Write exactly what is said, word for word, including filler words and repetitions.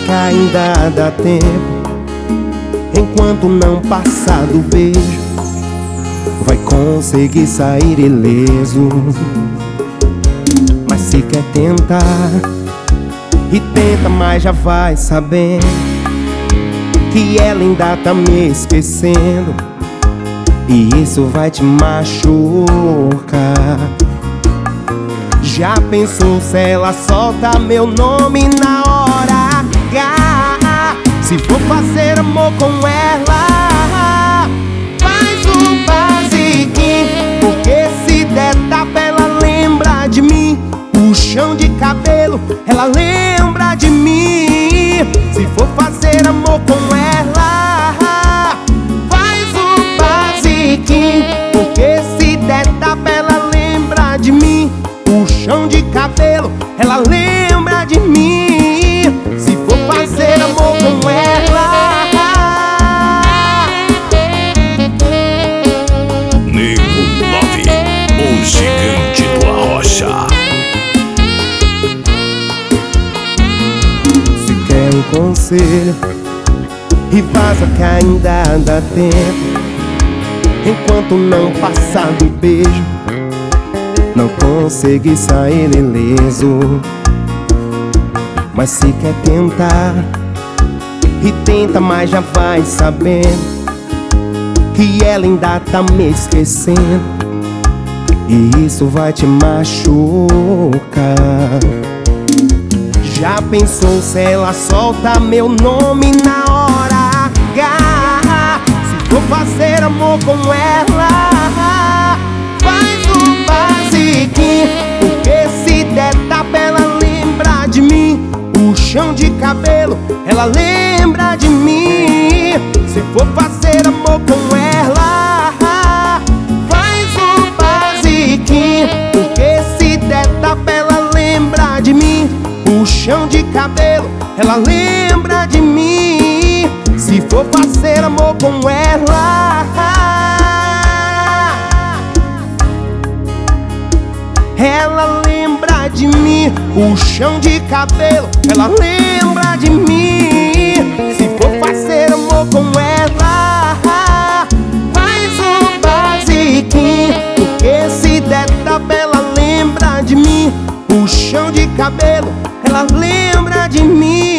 que ainda dá tempo. Enquanto não passar do beijo, vai conseguir sair ileso. Mas se quer tentar, e tenta, mas já vai sabendo que ela ainda tá me esquecendo, e isso vai te machucar. Já pensou se ela solta meu nome na hora H? Se for fazer amor com ela, faz o basiquinho, porque se der tapa ela lembra de mim. Puxão de cabelo, ela lembra de mim. Se for fazer amor com ela, faz o basiquinho, porque se der tapa ela lembra de mim. Puxão de cabelo, ela lembra de mim. Se for fazer amor com ela. Nego nove, o gigante do Arrocha. Se quer um conselho, e vaza que ainda dá tempo. Enquanto não passar do beijo, não consegui sair ileso. Mas se quer tentar, e tenta, mas já vai sabendo que ela ainda tá me esquecendo, e isso vai te machucar. Já pensou se ela solta meu nome na hora H? Se for fazer amor com ela, faz o basiquinho, porque se der tapa ela lembra de mim. Puxão de cabelo, ela lembra de mim. Se for fazer amor com ela, faz o basiquinho, porque se der tapa ela lembra de mim. Puxão de cabelo, ela lembra de mim. Se for fazer amor com ela, ela lembra de mim. Puxão de cabelo, ela lembra de mim. Se for fazer amor com ela, faz o basiquinho, porque se der tapa ela lembra de mim. Puxão de cabelo, ela lembra de mim.